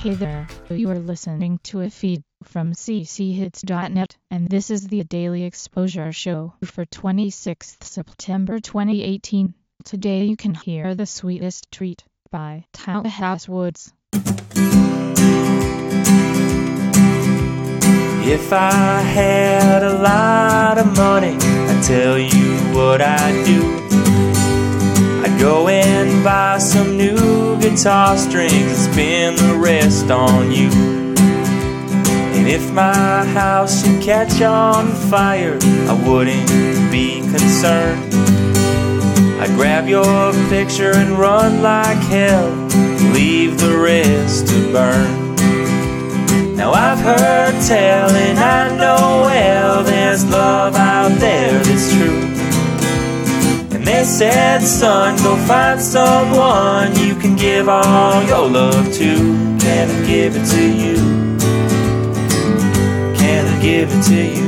Hey there, you are listening to a feed from cchits.net, and this is the Daily Exposure Show for 26th September 2018. Today you can hear The Sweetest Treat by Townhouse Woods. If I had a lot of money, I'd tell you what I'd do. I'd go and buy some new guitar strings and spend the rest on you. And if my house should catch on fire, I wouldn't be concerned. I'd grab your picture and run like hell, leave the rest to burn. Now I've heard tell and I know well there's love out there that's true. And they said, son, go find someone you can give all your love to. Can I give it to you? Can I give it to you?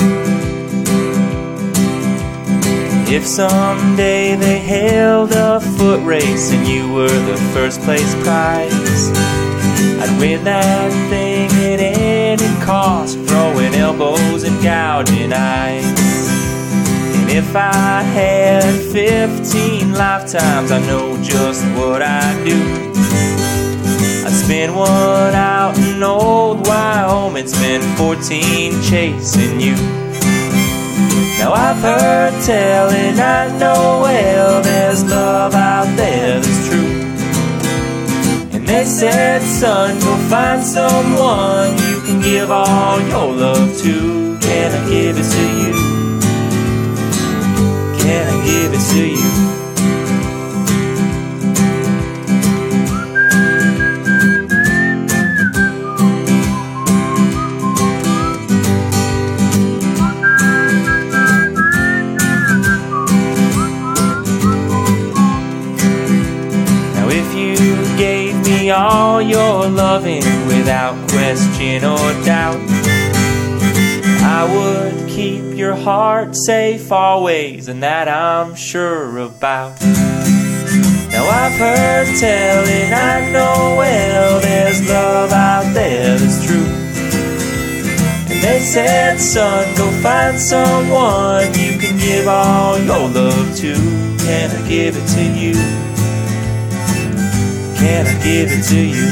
If someday they held a foot race and you were the first place prize, I'd win that thing at any cost, throwing elbows and gouging eyes. And if I had 15 lifetimes, I know just what I'd do. I'd spend one out in old Wyoming, spend 14 chasing you. Now I've heard tell and I know well there's love out there that's true. They said, son, go find someone you can give all your love to. Can I give it to you? Can I give it to you? Now if you gave me all your loving without question or doubt, I would keep your heart safe always, and that I'm sure about. Now I've heard tell and I know well there's love out there that's true. And they said, son, go find someone you can give all your love to. Can I give it to you? Can I give it to you?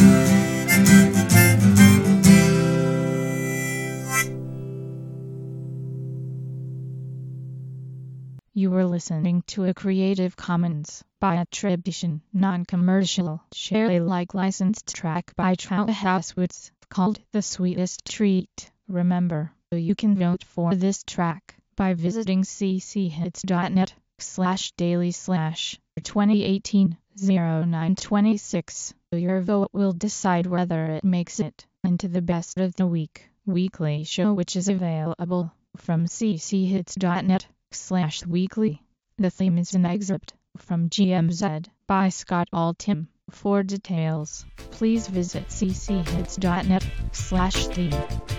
You were listening to a Creative Commons by attribution, non-commercial, share Alike licensed track by Townhouse Woods called The Sweetest Treat. Remember, you can vote for this track by visiting cchits.net/daily/2018-0926. Your vote will decide whether it makes it into the Best of the Week weekly show, which is available from cchits.net/weekly. The theme is an excerpt from GMZ by Scott Altham. For details, please visit cchits.net/theme.